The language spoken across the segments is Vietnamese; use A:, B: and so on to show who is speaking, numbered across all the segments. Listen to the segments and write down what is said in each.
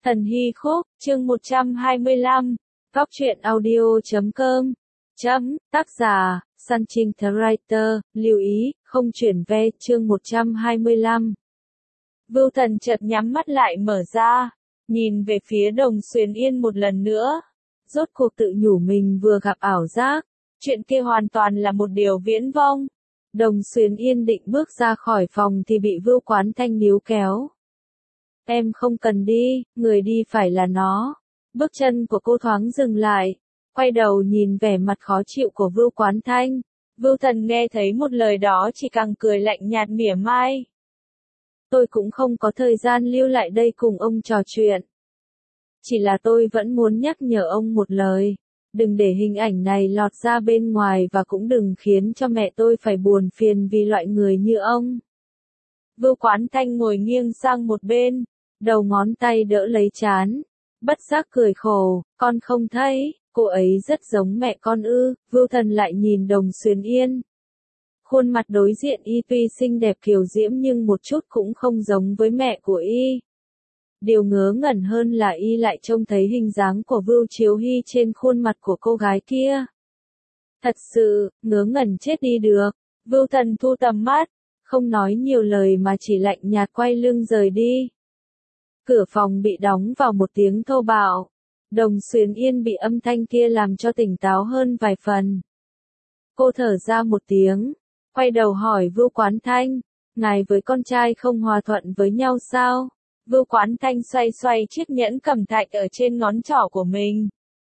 A: Thần Hy Khúc, chương 125, Góc truyện audio.com. Tác giả, Sunshine the Writer, lưu ý, không chuyển ve, chương 125. Vưu Thần chợt nhắm mắt lại mở ra, nhìn về phía Đồng Xuyến Yên một lần nữa. Rốt cuộc tự nhủ mình vừa gặp ảo giác, chuyện kia hoàn toàn là một điều viễn vông. Đồng Xuyến Yên định bước ra khỏi phòng thì bị Vưu Quán Thanh níu kéo. Em không cần đi, người đi phải là nó. Bước chân của cô thoáng dừng lại, quay đầu nhìn vẻ mặt khó chịu của Vưu Quán Thanh. Vưu Thần nghe thấy một lời đó chỉ càng cười lạnh nhạt mỉa mai. Tôi cũng không có thời gian lưu lại đây cùng ông trò chuyện. Chỉ là tôi vẫn muốn nhắc nhở ông một lời. Đừng để hình ảnh này lọt ra bên ngoài và cũng đừng khiến cho mẹ tôi phải buồn phiền vì loại người như ông. Vưu Quán Thanh ngồi nghiêng sang một bên, đầu ngón tay đỡ lấy trán, bất giác cười khổ, con không thấy, cô ấy rất giống mẹ con ư. Vưu Thần lại nhìn Đồng Xuyến Yên. Khuôn mặt đối diện y tuy xinh đẹp kiều diễm nhưng một chút cũng không giống với mẹ của y. Điều ngớ ngẩn hơn là y lại trông thấy hình dáng của Vưu Chiếu Hy trên khuôn mặt của cô gái kia. Thật sự, ngớ ngẩn chết đi được. Vưu Thần thu tầm mắt, không nói nhiều lời mà chỉ lạnh nhạt quay lưng rời đi. Cửa phòng bị đóng vào một tiếng thô bạo. Đồng Xuyến Yên bị âm thanh kia làm cho tỉnh táo hơn vài phần. Cô thở ra một tiếng, quay đầu hỏi Vưu Quán Thanh, ngài với con trai không hòa thuận với nhau sao? Vưu Quán Thanh xoay xoay chiếc nhẫn cẩm thạch ở trên ngón trỏ của mình.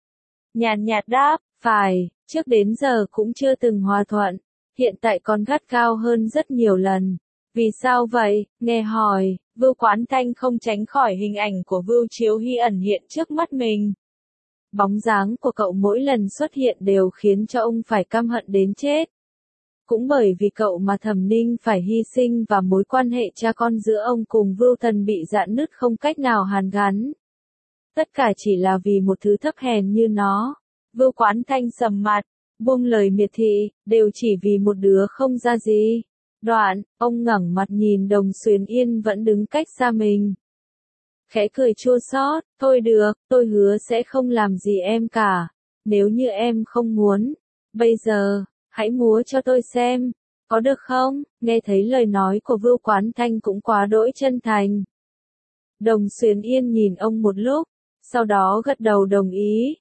A: Nhàn nhạt đáp, phải, trước đến giờ cũng chưa từng hòa thuận, hiện tại còn gắt gao hơn rất nhiều lần. Vì sao vậy? Nghe hỏi, Vưu Quán Thanh không tránh khỏi hình ảnh của Vưu Chiếu Hy ẩn hiện trước mắt mình. Bóng dáng của cậu mỗi lần xuất hiện đều khiến cho ông phải căm hận đến chết. Cũng bởi vì cậu mà Thẩm Ninh phải hy sinh và mối quan hệ cha con giữa ông cùng Vưu Thần bị rạn nứt không cách nào hàn gắn. Tất cả chỉ là vì một thứ thấp hèn như nó. Vưu Quán Thanh sầm mặt, buông lời miệt thị, đều chỉ vì một đứa không ra gì. Đoạn, ông ngẩng mặt nhìn Đồng Xuyến Yên vẫn đứng cách xa mình. Khẽ cười chua xót, thôi được, tôi hứa sẽ không làm gì em cả. Nếu như em không muốn, bây giờ, hãy múa cho tôi xem, có được không? Nghe thấy lời nói của Vưu Quán Thanh cũng quá đỗi chân thành. Đồng Xuyến Yên nhìn ông một lúc, sau đó gật đầu đồng ý.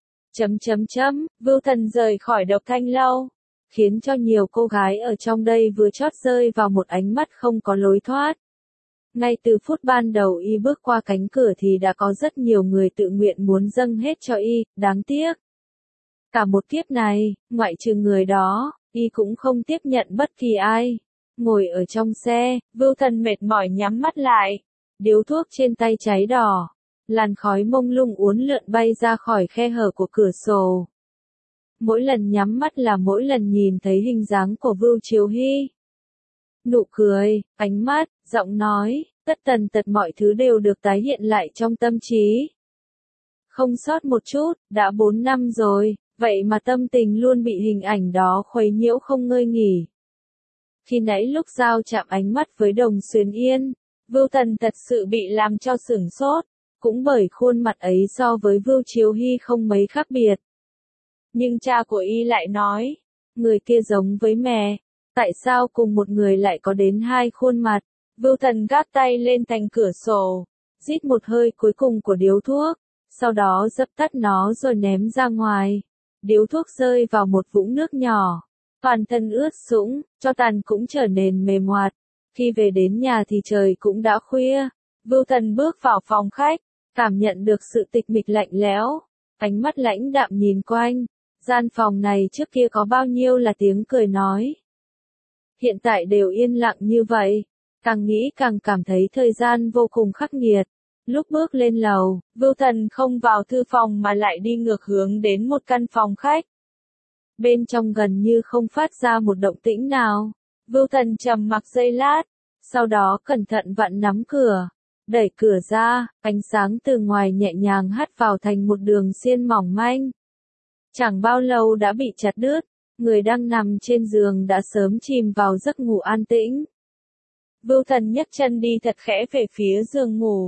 A: Vưu Thần rời khỏi Độc Thanh Lâu, khiến cho nhiều cô gái ở trong đây vừa chót rơi vào một ánh mắt không có lối thoát. Ngay từ phút ban đầu y bước qua cánh cửa thì đã có rất nhiều người tự nguyện muốn dâng hết cho y, đáng tiếc. Cả một kiếp này, ngoại trừ người đó, y cũng không tiếp nhận bất kỳ ai. Ngồi ở trong xe, Vưu Thần mệt mỏi nhắm mắt lại, điếu thuốc trên tay cháy đỏ, làn khói mông lung uốn lượn bay ra khỏi khe hở của cửa sổ. Mỗi lần nhắm mắt là mỗi lần nhìn thấy hình dáng của Vưu Chiếu Hy. Nụ cười, ánh mắt, giọng nói, tất tần tật mọi thứ đều được tái hiện lại trong tâm trí. Không sót một chút, đã 4 năm rồi, vậy mà tâm tình luôn bị hình ảnh đó khuấy nhiễu không ngơi nghỉ. Khi nãy lúc giao chạm ánh mắt với Đồng Xuyến Yên, Vưu Thần thật sự bị làm cho sửng sốt, cũng bởi khuôn mặt ấy so với Vưu Chiếu Hy không mấy khác biệt. Nhưng cha của y lại nói, người kia giống với mẹ, tại sao cùng một người lại có đến hai khuôn mặt? Vưu Thần gác tay lên thành cửa sổ, rít một hơi cuối cùng của điếu thuốc, sau đó dập tắt nó rồi ném ra ngoài. Điếu thuốc rơi vào một vũng nước nhỏ, toàn thân ướt sũng, cho tàn cũng trở nên mềm hoạt. Khi về đến nhà thì trời cũng đã khuya. Vưu Thần bước vào phòng khách, cảm nhận được sự tịch mịch lạnh lẽo, ánh mắt lãnh đạm nhìn quanh. Gian phòng này trước kia có bao nhiêu là tiếng cười nói. Hiện tại đều yên lặng như vậy, càng nghĩ càng cảm thấy thời gian vô cùng khắc nghiệt. Lúc bước lên lầu, Vưu Thần không vào thư phòng mà lại đi ngược hướng đến một căn phòng khách. Bên trong gần như không phát ra một động tĩnh nào. Vưu Thần trầm mặc giây lát, sau đó cẩn thận vặn nắm cửa, đẩy cửa ra, ánh sáng từ ngoài nhẹ nhàng hắt vào thành một đường xiên mỏng manh. Chẳng bao lâu đã bị chặt đứt, người đang nằm trên giường đã sớm chìm vào giấc ngủ an tĩnh. Vưu Thần nhấc chân đi thật khẽ về phía giường ngủ,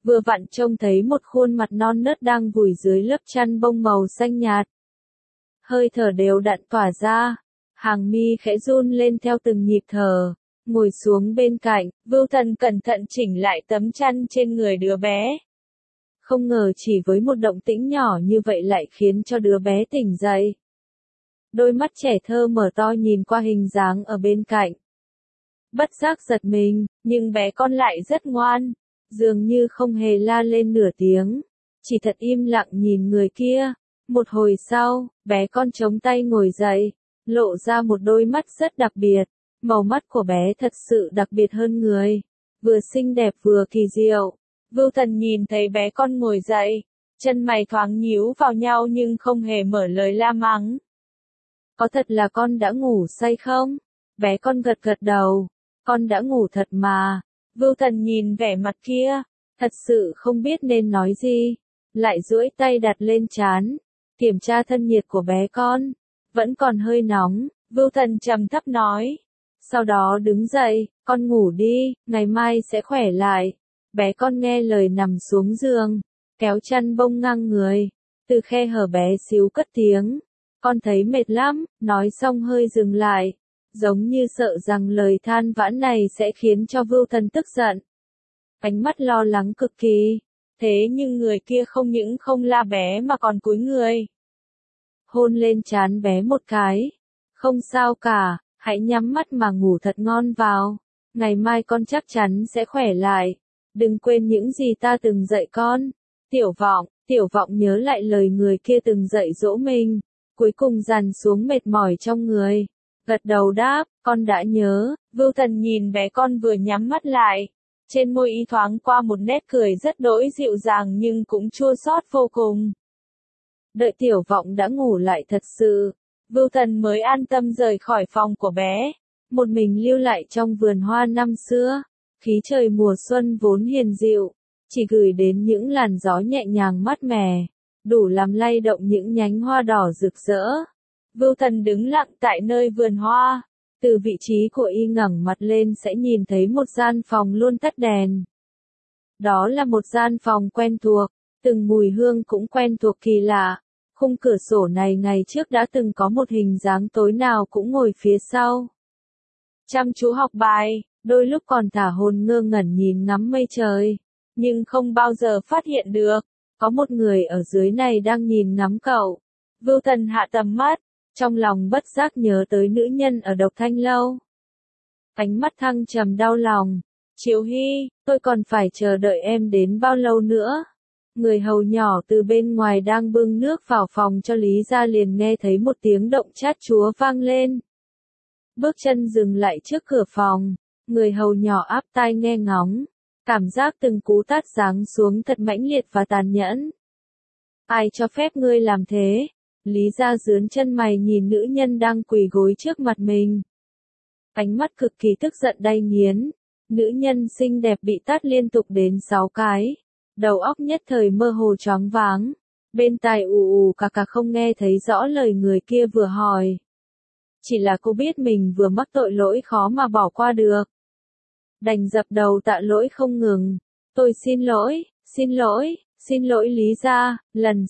A: vừa vặn trông thấy một khuôn mặt non nớt đang vùi dưới lớp chăn bông màu xanh nhạt. Hơi thở đều đặn tỏa ra, hàng mi khẽ run lên theo từng nhịp thở, ngồi xuống bên cạnh, Vưu Thần cẩn thận chỉnh lại tấm chăn trên người đứa bé. Không ngờ chỉ với một động tĩnh nhỏ như vậy lại khiến cho đứa bé tỉnh dậy. Đôi mắt trẻ thơ mở to nhìn qua hình dáng ở bên cạnh. Bất giác giật mình, nhưng bé con lại rất ngoan, dường như không hề la lên nửa tiếng, chỉ thật im lặng nhìn người kia. Một hồi sau, bé con chống tay ngồi dậy, lộ ra một đôi mắt rất đặc biệt. Màu mắt của bé thật sự đặc biệt hơn người, vừa xinh đẹp vừa kỳ diệu. Vưu Thần nhìn thấy bé con ngồi dậy, chân mày thoáng nhíu vào nhau nhưng không hề mở lời la mắng. Có thật là con đã ngủ say không? Bé con gật gật đầu, con đã ngủ thật mà. Vưu Thần nhìn vẻ mặt kia, thật sự không biết nên nói gì, lại duỗi tay đặt lên trán, kiểm tra thân nhiệt của bé con, vẫn còn hơi nóng. Vưu Thần trầm thấp nói, sau đó đứng dậy, con ngủ đi, ngày mai sẽ khỏe lại. Bé con nghe lời nằm xuống giường, kéo chăn bông ngang người, từ khe hở bé xíu cất tiếng, con thấy mệt lắm, nói xong hơi dừng lại, giống như sợ rằng lời than vãn này sẽ khiến cho Vưu Thần tức giận. Ánh mắt lo lắng cực kỳ, thế nhưng người kia không những không la bé mà còn cúi người. Hôn lên trán bé một cái, không sao cả, hãy nhắm mắt mà ngủ thật ngon vào, ngày mai con chắc chắn sẽ khỏe lại, đừng quên những gì ta từng dạy con. Tiểu vọng nhớ lại lời người kia từng dạy dỗ mình, cuối cùng dằn xuống mệt mỏi trong người, gật đầu đáp, con đã nhớ. Vưu Thần nhìn bé con vừa nhắm mắt lại, trên môi y thoáng qua một nét cười rất đỗi dịu dàng nhưng cũng chua xót vô cùng. Đợi Tiểu Vọng đã ngủ lại thật sự, Vưu Thần mới an tâm rời khỏi phòng của bé, một mình lưu lại trong vườn hoa năm xưa. Khí trời mùa xuân vốn hiền dịu, chỉ gửi đến những làn gió nhẹ nhàng mát mẻ, đủ làm lay động những nhánh hoa đỏ rực rỡ. Vưu Thần đứng lặng tại nơi vườn hoa, từ vị trí của y ngẩng mặt lên sẽ nhìn thấy một gian phòng luôn tắt đèn. Đó là một gian phòng quen thuộc, từng mùi hương cũng quen thuộc kỳ lạ. Khung cửa sổ này ngày trước đã từng có một hình dáng tối nào cũng ngồi phía sau, chăm chú học bài, đôi lúc còn thả hồn ngơ ngẩn nhìn ngắm mây trời, nhưng không bao giờ phát hiện được, có một người ở dưới này đang nhìn ngắm cậu. Vưu Thần hạ tầm mắt, trong lòng bất giác nhớ tới nữ nhân ở Độc Thanh Lâu. Ánh mắt thăng trầm đau lòng, Triệu Hy, tôi còn phải chờ đợi em đến bao lâu nữa? Người hầu nhỏ từ bên ngoài đang bưng nước vào phòng cho Lý Gia liền nghe thấy một tiếng động chát chúa vang lên. Bước chân dừng lại trước cửa phòng, người hầu nhỏ áp tai nghe ngóng, cảm giác từng cú tát giáng xuống thật mãnh liệt và tàn nhẫn. Ai cho phép ngươi làm thế? Lý Gia giướn chân mày nhìn nữ nhân đang quỳ gối trước mặt mình. Ánh mắt cực kỳ tức giận đay nghiến, nữ nhân xinh đẹp bị tát liên tục đến 6 cái. Đầu óc nhất thời mơ hồ choáng váng, bên tai ù ù cà cà không nghe thấy rõ lời người kia vừa hỏi. Chỉ là cô biết mình vừa mắc tội lỗi khó mà bỏ qua được. Đành dập đầu tạ lỗi không ngừng. Tôi xin lỗi, xin lỗi Lý Gia,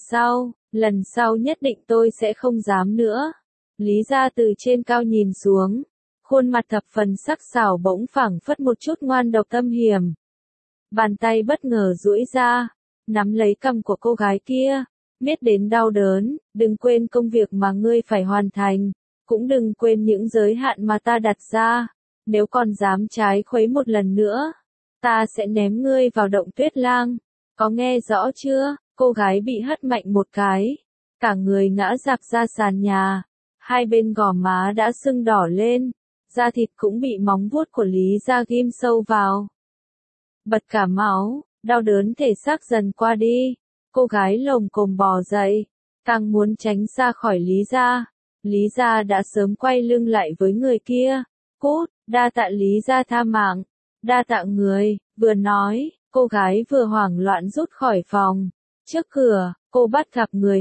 A: lần sau nhất định tôi sẽ không dám nữa. Lý Gia từ trên cao nhìn xuống, khuôn mặt thập phần sắc sảo bỗng phảng phất một chút ngoan độc thâm hiểm. Bàn tay bất ngờ duỗi ra, nắm lấy cằm của cô gái kia, biết đến đau đớn, đừng quên công việc mà ngươi phải hoàn thành, cũng đừng quên những giới hạn mà ta đặt ra, nếu còn dám trái khuấy một lần nữa, ta sẽ ném ngươi vào động Tuyết Lang, có nghe rõ chưa? Cô gái bị hất mạnh một cái, cả người ngã rạp ra sàn nhà, hai bên gò má đã sưng đỏ lên, da thịt cũng bị móng vuốt của Lý Gia ghim sâu vào. Bật cả máu, đau đớn thể xác dần qua đi, cô gái lồm cồm bò dậy, càng muốn tránh ra khỏi Lý Gia. Lý Gia đã sớm quay lưng lại với người kia, cút, đa tạ Lý Gia tha mạng, đa tạ người, vừa nói, cô gái vừa hoảng loạn rút khỏi phòng. Trước cửa, cô bắt gặp người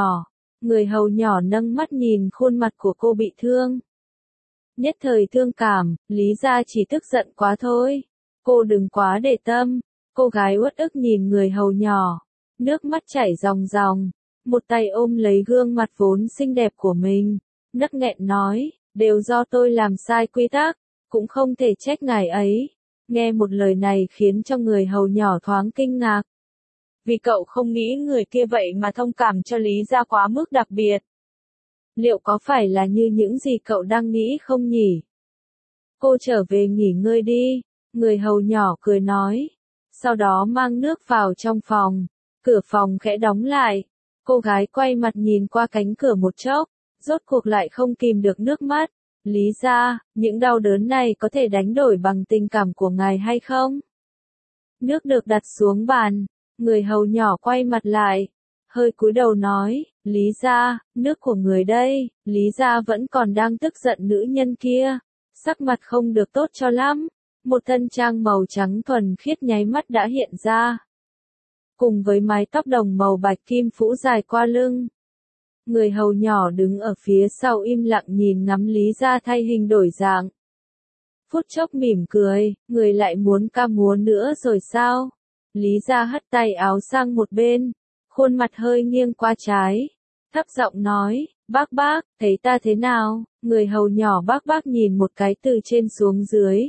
A: hầu nhỏ nâng mắt nhìn khuôn mặt của cô bị thương. Nhất thời thương cảm, Lý Gia chỉ tức giận quá thôi. Cô đừng quá để tâm, Cô gái uất ức nhìn người hầu nhỏ, nước mắt chảy ròng ròng, một tay ôm lấy gương mặt vốn xinh đẹp của mình, nấc nghẹn nói, đều do tôi làm sai quy tắc, cũng không thể trách ngài ấy. Nghe một lời này khiến cho người hầu nhỏ thoáng kinh ngạc. Vì cậu không nghĩ người kia vậy mà thông cảm cho Lý Gia quá mức đặc biệt. Liệu có phải là như những gì cậu đang nghĩ không nhỉ? Cô trở về nghỉ ngơi đi, người hầu nhỏ cười nói. Sau đó mang nước vào trong phòng, cửa phòng khẽ đóng lại. Cô gái quay mặt nhìn qua cánh cửa một chốc, rốt cuộc lại không kìm được nước mắt. Lý Gia, những đau đớn này có thể đánh đổi bằng tình cảm của ngài hay không? Nước được đặt xuống bàn, người hầu nhỏ quay mặt lại, hơi cúi đầu nói, Lý Gia, nước của người đây. Lý Gia vẫn còn đang tức giận nữ nhân kia, sắc mặt không được tốt cho lắm, một thân trang màu trắng thuần khiết nháy mắt đã hiện ra. Cùng với mái tóc đồng màu bạch kim phũ dài qua lưng. Người hầu nhỏ đứng ở phía sau im lặng nhìn ngắm Lý Gia thay hình đổi dạng. Phút chốc mỉm cười, người lại muốn ca múa nữa rồi sao? Lý Gia hất tay áo sang một bên, khuôn mặt hơi nghiêng qua trái, thấp giọng nói, bác, thấy ta thế nào? Người hầu nhỏ bác nhìn một cái từ trên xuống dưới.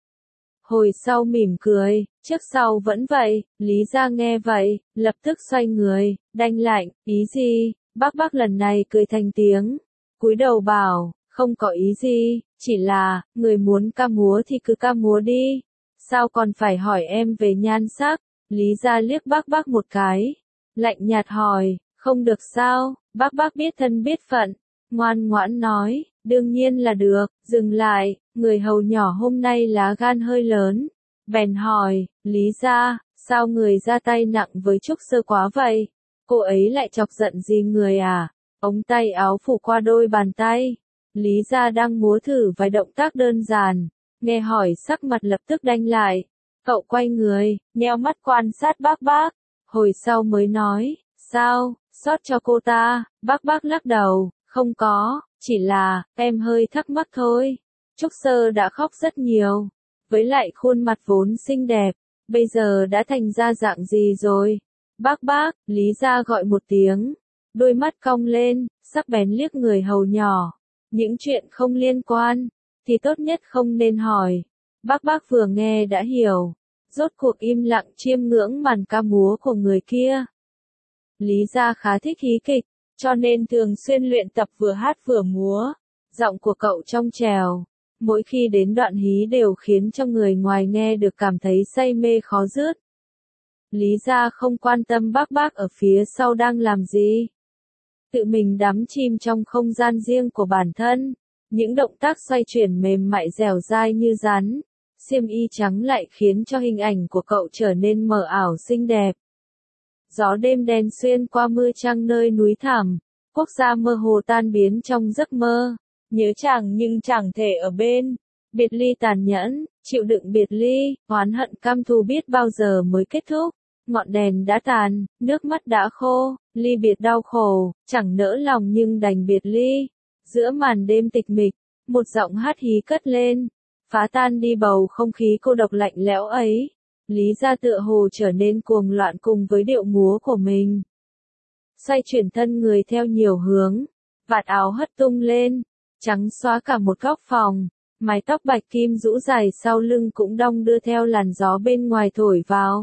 A: Hồi sau mỉm cười, trước sau vẫn vậy. Lý Gia nghe vậy, lập tức xoay người, đanh lạnh, ý gì? Bác lần này cười thành tiếng, cúi đầu bảo, không có ý gì, chỉ là, người muốn ca múa thì cứ ca múa đi, sao còn phải hỏi em về nhan sắc? Lý Gia liếc bác một cái, lạnh nhạt hỏi, không được sao? Bác biết thân biết phận, ngoan ngoãn nói, đương nhiên là được. Dừng lại, người hầu nhỏ hôm nay lá gan hơi lớn, bèn hỏi, Lý Gia, sao người ra tay nặng với Trúc Sơ quá vậy? Cô ấy lại chọc giận gì người à? Ống tay áo phủ qua đôi bàn tay. Lý Gia đang múa thử vài động tác đơn giản, nghe hỏi sắc mặt lập tức đanh lại. Cậu quay người, nheo mắt quan sát bác, hồi sau mới nói, sao, xót cho cô ta? Bác lắc đầu, không có, chỉ là, em hơi thắc mắc thôi. Trúc Sơ đã khóc rất nhiều, với lại khuôn mặt vốn xinh đẹp, bây giờ đã thành ra dạng gì rồi? Bác, Lý Gia gọi một tiếng, đôi mắt cong lên, sắc bén liếc người hầu nhỏ. Những chuyện không liên quan, thì tốt nhất không nên hỏi. Bác vừa nghe đã hiểu, rốt cuộc im lặng chiêm ngưỡng màn ca múa của người kia. Lý Gia khá thích hí kịch, cho nên thường xuyên luyện tập vừa hát vừa múa. Giọng của cậu trong trèo, mỗi khi đến đoạn hí đều khiến cho người ngoài nghe được cảm thấy say mê khó dứt. Lý Gia không quan tâm bác ở phía sau đang làm gì. Tự mình đắm chìm trong không gian riêng của bản thân, những động tác xoay chuyển mềm mại dẻo dai như rắn, xiêm y trắng lại khiến cho hình ảnh của cậu trở nên mờ ảo xinh đẹp. Gió đêm đen xuyên qua mưa trăng nơi núi thẳm, quốc gia mơ hồ tan biến trong giấc mơ, nhớ chàng nhưng chẳng thể ở bên, biệt ly tàn nhẫn, chịu đựng biệt ly, oán hận căm thù biết bao giờ mới kết thúc. Ngọn đèn đã tàn, nước mắt đã khô, ly biệt đau khổ, chẳng nỡ lòng nhưng đành biệt ly. Giữa màn đêm tịch mịch, một giọng hát hí cất lên, phá tan đi bầu không khí cô độc lạnh lẽo ấy. Lý Gia tựa hồ trở nên cuồng loạn cùng với điệu múa của mình. Xoay chuyển thân người theo nhiều hướng, vạt áo hất tung lên, trắng xóa cả một góc phòng, mái tóc bạch kim rũ dài sau lưng cũng đong đưa theo làn gió bên ngoài thổi vào.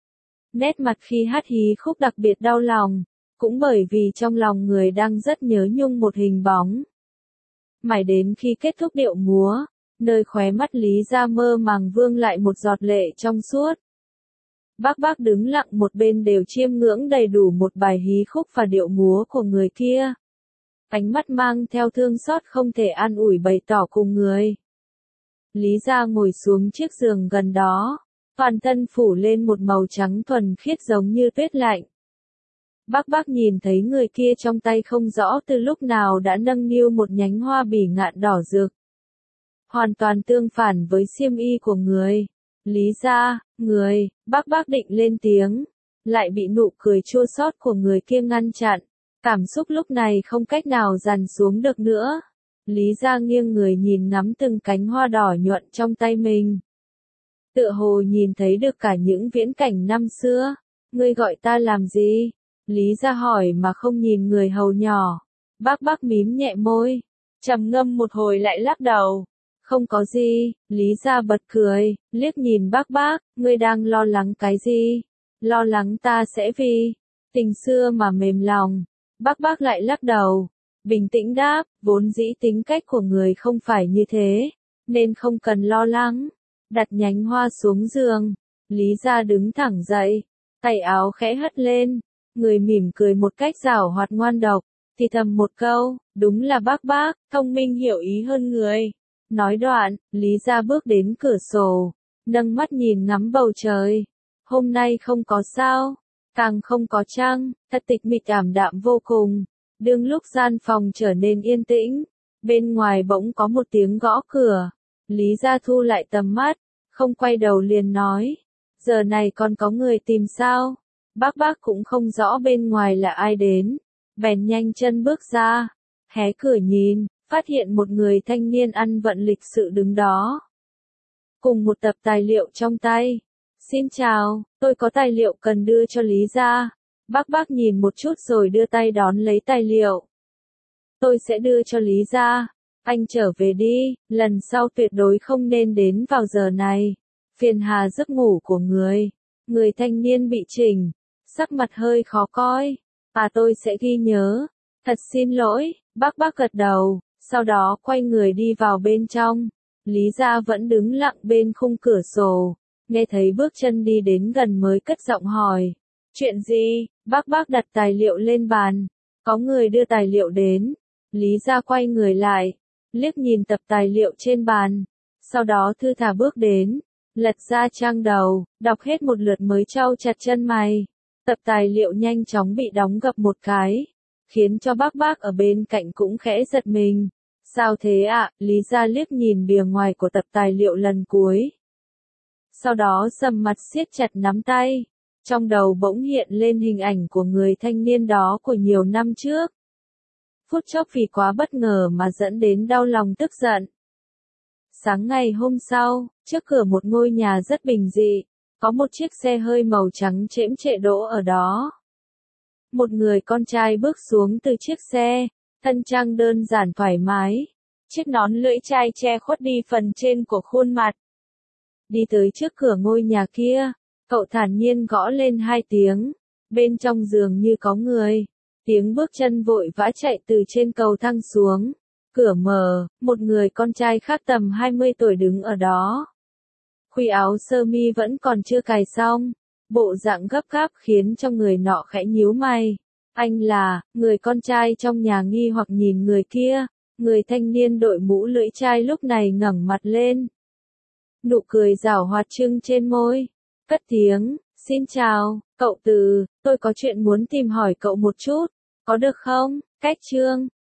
A: Nét mặt khi hát hí khúc đặc biệt đau lòng, cũng bởi vì trong lòng người đang rất nhớ nhung một hình bóng. Mãi đến khi kết thúc điệu múa, nơi khóe mắt Lý Gia mơ màng vương lại một giọt lệ trong suốt. Bác đứng lặng một bên đều chiêm ngưỡng đầy đủ một bài hí khúc và điệu múa của người kia. Ánh mắt mang theo thương xót không thể an ủi bày tỏ cùng người. Lý Gia ngồi xuống chiếc giường gần đó, toàn thân phủ lên một màu trắng thuần khiết giống như tuyết lạnh. Bác nhìn thấy người kia trong tay không rõ từ lúc nào đã nâng niu một nhánh hoa bỉ ngạn đỏ rực. Hoàn toàn tương phản với xiêm y của người. Lý Gia, người, bác định lên tiếng, lại bị nụ cười chua xót của người kia ngăn chặn. Cảm xúc lúc này không cách nào dằn xuống được nữa. Lý Gia nghiêng người nhìn ngắm từng cánh hoa đỏ nhuận trong tay mình. tựa hồ nhìn thấy được cả những viễn cảnh năm xưa. Ngươi gọi ta làm gì? Lý Gia hỏi mà không nhìn người hầu nhỏ. Bác bác mím nhẹ môi, trầm ngâm một hồi lại lắc đầu. Không có gì, Lý Gia bật cười, liếc nhìn bác bác, ngươi đang lo lắng cái gì? Lo lắng ta sẽ vì tình xưa mà mềm lòng. Bác bác lại lắc đầu, bình tĩnh đáp, vốn dĩ tính cách của người không phải như thế, nên không cần lo lắng. Đặt nhánh hoa xuống giường, Lý Gia đứng thẳng dậy, tay áo khẽ hất lên, người mỉm cười một cách giảo hoạt ngoan độc, thì thầm một câu, đúng là bác bác, thông minh hiểu ý hơn người. Nói đoạn, Lý Gia bước đến cửa sổ, nâng mắt nhìn ngắm bầu trời. Hôm nay không có sao, càng không có trăng, thật tịch mịch ảm đạm vô cùng. Đương lúc gian phòng trở nên yên tĩnh, bên ngoài bỗng có một tiếng gõ cửa. Lý Gia thu lại tầm mắt, không quay đầu liền nói, giờ này còn có người tìm sao? Bác cũng không rõ bên ngoài là ai đến, bèn nhanh chân bước ra, hé cửa nhìn, phát hiện một người thanh niên ăn vận lịch sự đứng đó, cùng một tập tài liệu trong tay. Xin chào, tôi có tài liệu cần đưa cho Lý Gia. Bác nhìn một chút rồi đưa tay đón lấy tài liệu. Tôi sẽ đưa cho Lý Gia. Anh trở về đi, lần sau tuyệt đối không nên đến vào giờ này. Phiền hà giấc ngủ của người. Người thanh niên bị chỉnh, sắc mặt hơi khó coi. Tôi sẽ ghi nhớ. Thật xin lỗi, bác gật đầu, sau đó quay người đi vào bên trong. Lý Gia vẫn đứng lặng bên khung cửa sổ, nghe thấy bước chân đi đến gần mới cất giọng hỏi. Chuyện gì? Bác đặt tài liệu lên bàn. Có người đưa tài liệu đến. Lý Gia quay người lại, liếc nhìn tập tài liệu trên bàn, sau đó thư thả bước đến, lật ra trang đầu, đọc hết một lượt mới chau chặt chân mày. Tập tài liệu nhanh chóng bị đóng gập một cái, khiến cho bác ở bên cạnh cũng khẽ giật mình. Sao thế ạ? Lý Gia liếc nhìn bìa ngoài của tập tài liệu lần cuối. Sau đó sầm mặt siết chặt nắm tay, trong đầu bỗng hiện lên hình ảnh của người thanh niên đó của nhiều năm trước. Phút chốc vì quá bất ngờ mà dẫn đến đau lòng tức giận. Sáng ngày hôm sau, trước cửa một ngôi nhà rất bình dị, có một chiếc xe hơi màu trắng chễm chệ đỗ ở đó. Một người con trai bước xuống từ chiếc xe, thân trang đơn giản thoải mái, chiếc nón lưỡi chai che khuất đi phần trên của khuôn mặt. Đi tới trước cửa ngôi nhà kia, cậu thản nhiên gõ lên 2 tiếng, bên trong giường như có người. Tiếng bước chân vội vã chạy từ trên cầu thang xuống. Cửa mở, một người con trai khác tầm 20 tuổi đứng ở đó. Khuy áo sơ mi vẫn còn chưa cài xong. Bộ dạng gấp gáp khiến cho người nọ khẽ nhíu mày. Anh là, người con trai trong nhà nghi hoặc nhìn người kia. Người thanh niên đội mũ lưỡi chai lúc này ngẩng mặt lên. Nụ cười giảo hoạt trưng trên môi. Cất tiếng, xin chào, cậu Từ, tôi có chuyện muốn tìm hỏi cậu một chút. Có được không? Cách chương